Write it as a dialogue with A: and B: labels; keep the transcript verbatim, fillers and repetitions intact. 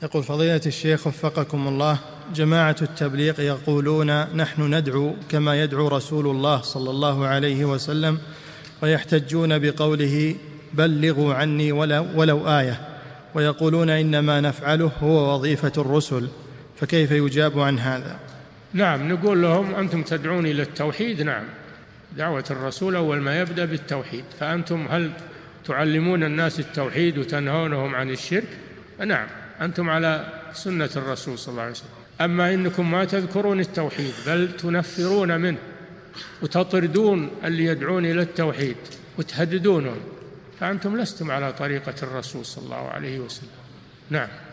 A: يقول فضيلة الشيخ وفقكم الله، جماعة التبليغ يقولون نحن ندعو كما يدعو رسول الله صلى الله عليه وسلم، ويحتجون بقوله بلغوا عني ولو, ولو آية، ويقولون إنما نفعله هو وظيفة الرسل، فكيف يجاب عن هذا؟
B: نعم، نقول لهم أنتم تدعون إلى التوحيد، نعم، دعوة الرسول أول ما يبدأ بالتوحيد، فأنتم هل تعلمون الناس التوحيد وتنهونهم عن الشرك؟ نعم، أنتم على سنة الرسول صلى الله عليه وسلم. أما إنكم ما تذكرون التوحيد بل تنفرون منه وتطردون اللي يدعون إلى التوحيد وتهددونهم، فأنتم لستم على طريقة الرسول صلى الله عليه وسلم. نعم.